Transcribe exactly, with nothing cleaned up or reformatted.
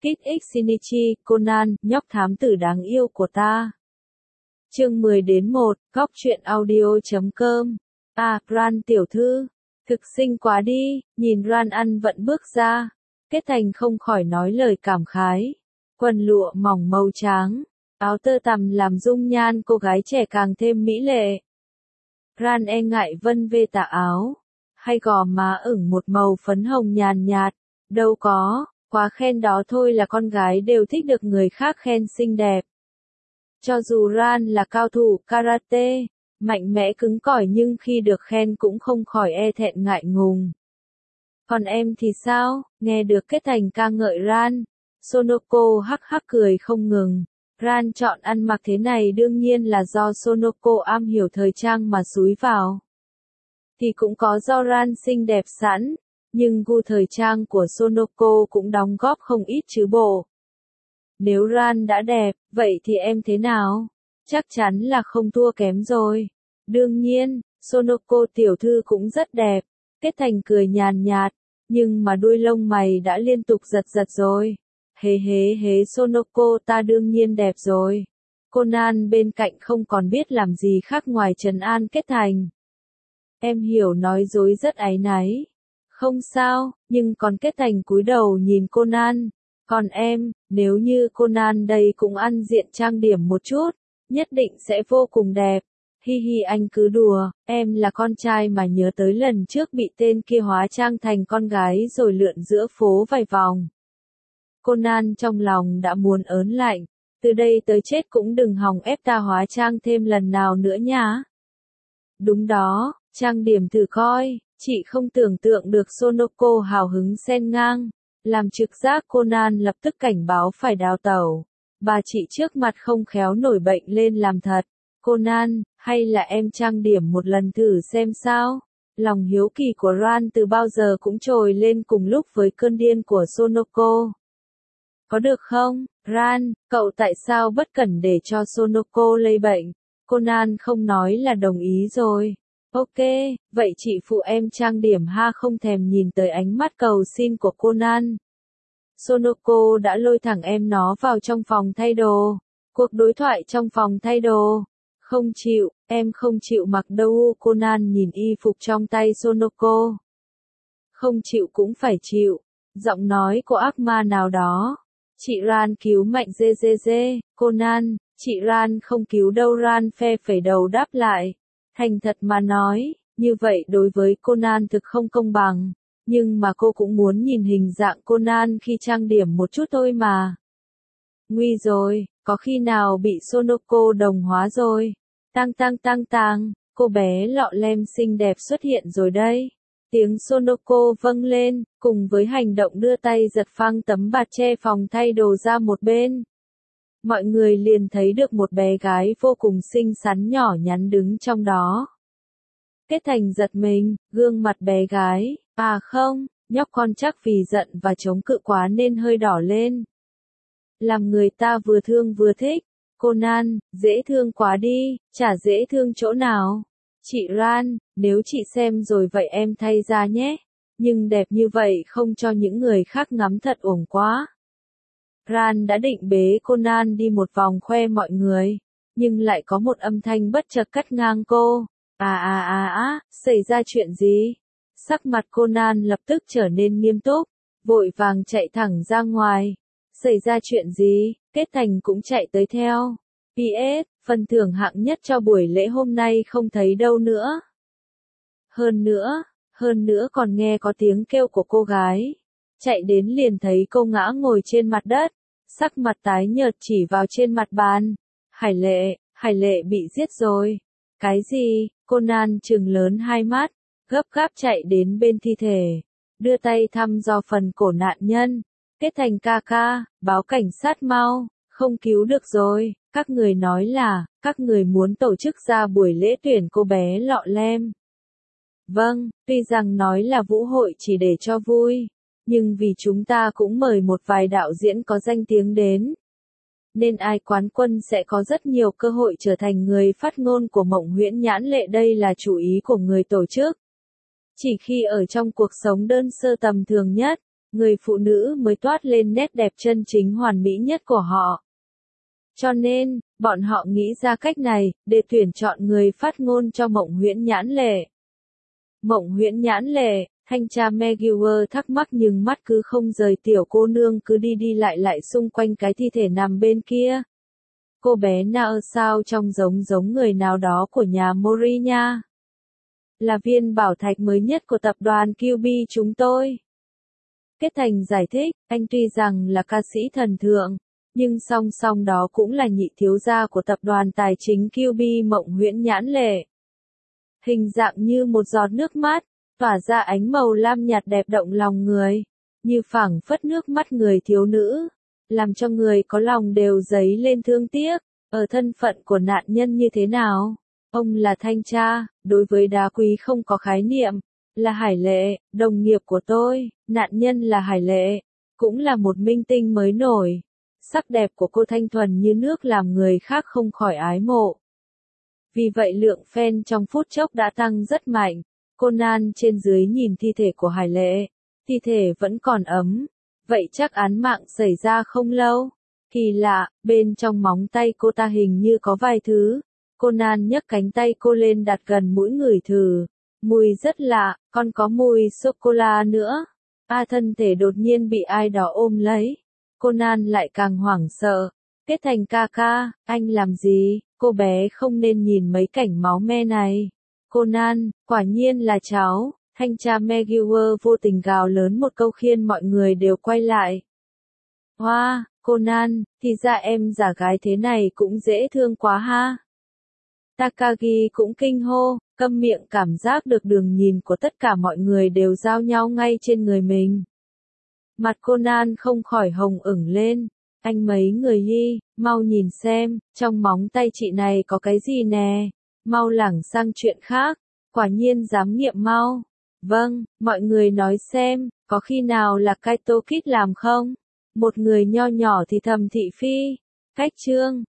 Kit X Shinichi, Conan, nhóc thám tử đáng yêu của ta. Chương mười đến một, góc truyện audio chấm com. À, Ran tiểu thư, thực xinh quá đi, nhìn Ran ăn vận bước ra. Kết Thành không khỏi nói lời cảm khái. Quần lụa mỏng màu trắng, áo tơ tằm làm dung nhan cô gái trẻ càng thêm mỹ lệ. Ran e ngại vân vê tà áo, hay gò má ửng một màu phấn hồng nhàn nhạt, đâu có, quá khen đó thôi là con gái đều thích được người khác khen xinh đẹp. Cho dù Ran là cao thủ karate, mạnh mẽ cứng cỏi nhưng khi được khen cũng không khỏi e thẹn ngại ngùng. Còn em thì sao? Nghe được Kết Thành ca ngợi Ran, Sonoko hắc hắc cười không ngừng. Ran chọn ăn mặc thế này đương nhiên là do Sonoko am hiểu thời trang mà xúi vào. Thì cũng có do Ran xinh đẹp sẵn, nhưng gu thời trang của Sonoko cũng đóng góp không ít chứ bộ. Nếu Ran đã đẹp, vậy thì em thế nào? Chắc chắn là không thua kém rồi. Đương nhiên, Sonoko tiểu thư cũng rất đẹp. Kết Thành cười nhàn nhạt, nhưng mà đuôi lông mày đã liên tục giật giật rồi. Hế hế hế Sonoko ta đương nhiên đẹp rồi. Conan bên cạnh không còn biết làm gì khác ngoài trấn an Kết Thành. Em hiểu nói dối rất áy náy. Không sao, nhưng còn Kết Thành cúi đầu nhìn Conan. Còn em, nếu như Conan đây cũng ăn diện trang điểm một chút, nhất định sẽ vô cùng đẹp. Hi hi anh cứ đùa, em là con trai mà nhớ tới lần trước bị tên kia hóa trang thành con gái rồi lượn giữa phố vài vòng. Conan trong lòng đã muốn ớn lạnh, từ đây tới chết cũng đừng hòng ép ta hóa trang thêm lần nào nữa nhá. Đúng đó, trang điểm thử coi, chị không tưởng tượng được Sonoko hào hứng xen ngang, làm trực giác Conan lập tức cảnh báo phải đào tẩu. Bà chị trước mặt không khéo nổi bệnh lên làm thật. Conan, hay là em trang điểm một lần thử xem sao? Lòng hiếu kỳ của Ran từ bao giờ cũng trồi lên cùng lúc với cơn điên của Sonoko. Có được không, Ran, cậu tại sao bất cẩn để cho Sonoko lây bệnh? Conan không nói là đồng ý rồi. Ok, vậy chị phụ em trang điểm ha, không thèm nhìn tới ánh mắt cầu xin của Conan. Sonoko đã lôi thẳng em nó vào trong phòng thay đồ. Cuộc đối thoại trong phòng thay đồ. Không chịu, em không chịu mặc đâu. Conan nhìn y phục trong tay Sonoko. Không chịu cũng phải chịu. Giọng nói của ác ma nào đó. Chị Ran cứu mạnh dê dê dê. Conan, chị Ran không cứu đâu. Ran phe phẩy đầu đáp lại. Thành thật mà nói, như vậy đối với Conan thực không công bằng. Nhưng mà cô cũng muốn nhìn hình dạng Conan khi trang điểm một chút thôi mà. Nguy rồi, có khi nào bị Sonoko đồng hóa rồi. Tang tang tang tang, cô bé lọ lem xinh đẹp xuất hiện rồi đây. Tiếng Sonoko vang lên, cùng với hành động đưa tay giật phăng tấm bạt che phòng thay đồ ra một bên. Mọi người liền thấy được một bé gái vô cùng xinh xắn nhỏ nhắn đứng trong đó. Kết Thành giật mình, gương mặt bé gái, à không, nhóc con chắc vì giận và chống cự quá nên hơi đỏ lên. Làm người ta vừa thương vừa thích. Conan, dễ thương quá đi, chả dễ thương chỗ nào. Chị Ran, nếu chị xem rồi vậy em thay ra nhé. Nhưng đẹp như vậy không cho những người khác ngắm thật uổng quá. Ran đã định bế Conan đi một vòng khoe mọi người, nhưng lại có một âm thanh bất chợt cắt ngang cô. À à à à, xảy ra chuyện gì? Sắc mặt Conan lập tức trở nên nghiêm túc, vội vàng chạy thẳng ra ngoài. Xảy ra chuyện gì? Kết Thành cũng chạy tới theo. pê ét, phần thưởng hạng nhất cho buổi lễ hôm nay không thấy đâu nữa. Hơn nữa, hơn nữa còn nghe có tiếng kêu của cô gái. Chạy đến liền thấy cô ngã ngồi trên mặt đất, sắc mặt tái nhợt chỉ vào trên mặt bàn. Hải Lệ, Hải Lệ bị giết rồi. Cái gì? Conan trừng lớn hai mắt, gấp gáp chạy đến bên thi thể, đưa tay thăm dò phần cổ nạn nhân. Kết Thành ca ca, báo cảnh sát mau, không cứu được rồi. Các người nói là, các người muốn tổ chức ra buổi lễ tuyển cô bé lọ lem. Vâng, tuy rằng nói là vũ hội chỉ để cho vui, nhưng vì chúng ta cũng mời một vài đạo diễn có danh tiếng đến, nên ai quán quân sẽ có rất nhiều cơ hội trở thành người phát ngôn của Mộng Huyễn Nhãn Lệ. Đây là chủ ý của người tổ chức. Chỉ khi ở trong cuộc sống đơn sơ tầm thường nhất, người phụ nữ mới toát lên nét đẹp chân chính hoàn mỹ nhất của họ. Cho nên, bọn họ nghĩ ra cách này, để tuyển chọn người phát ngôn cho Mộng Huyễn Nhãn Lệ. Mộng Huyễn Nhãn Lệ, thanh tra McGuire thắc mắc nhưng mắt cứ không rời tiểu cô nương cứ đi đi lại lại xung quanh cái thi thể nằm bên kia. Cô bé nào sao trông giống giống người nào đó của nhà Mori nha. Là viên bảo thạch mới nhất của tập đoàn quy bê chúng tôi. Kết Thành giải thích, anh tuy rằng là ca sĩ thần thượng, nhưng song song đó cũng là nhị thiếu gia của tập đoàn tài chính quy bê Mộng Huyễn Nhãn Lệ. Hình dạng như một giọt nước mắt, tỏa ra ánh màu lam nhạt đẹp động lòng người, như phảng phất nước mắt người thiếu nữ, làm cho người có lòng đều dấy lên thương tiếc, ở thân phận của nạn nhân như thế nào. Ông là thanh tra, đối với đá quý không có khái niệm, là Hải Lệ, đồng nghiệp của tôi, nạn nhân là Hải Lệ, cũng là một minh tinh mới nổi. Sắc đẹp của cô thanh thuần như nước làm người khác không khỏi ái mộ. Vì vậy lượng fan trong phút chốc đã tăng rất mạnh. Conan trên dưới nhìn thi thể của Hải Lệ. Thi thể vẫn còn ấm. Vậy chắc án mạng xảy ra không lâu. Kỳ lạ, bên trong móng tay cô ta hình như có vài thứ. Conan nhấc cánh tay cô lên đặt gần mũi ngửi thử. Mùi rất lạ, còn có mùi sô-cô-la nữa. A thân thể đột nhiên bị ai đó ôm lấy. Conan lại càng hoảng sợ. Kết Thành ca ca, anh làm gì? Cô bé không nên nhìn mấy cảnh máu me này. Conan, quả nhiên là cháu. Thanh tra McGuire vô tình gào lớn một câu khiến mọi người đều quay lại. Hoa, wow, Conan, thì ra em giả gái thế này cũng dễ thương quá ha. Takagi cũng kinh hô, câm miệng, cảm giác được đường nhìn của tất cả mọi người đều giao nhau ngay trên người mình. Mặt Conan không khỏi hồng ửng lên. Anh mấy người hi, mau nhìn xem, trong móng tay chị này có cái gì nè. Mau lảng sang chuyện khác, quả nhiên dám nghiệm mau. Vâng, mọi người nói xem, có khi nào là Kaito Kid làm không? Một người nho nhỏ thì thầm thị phi. Cách chương,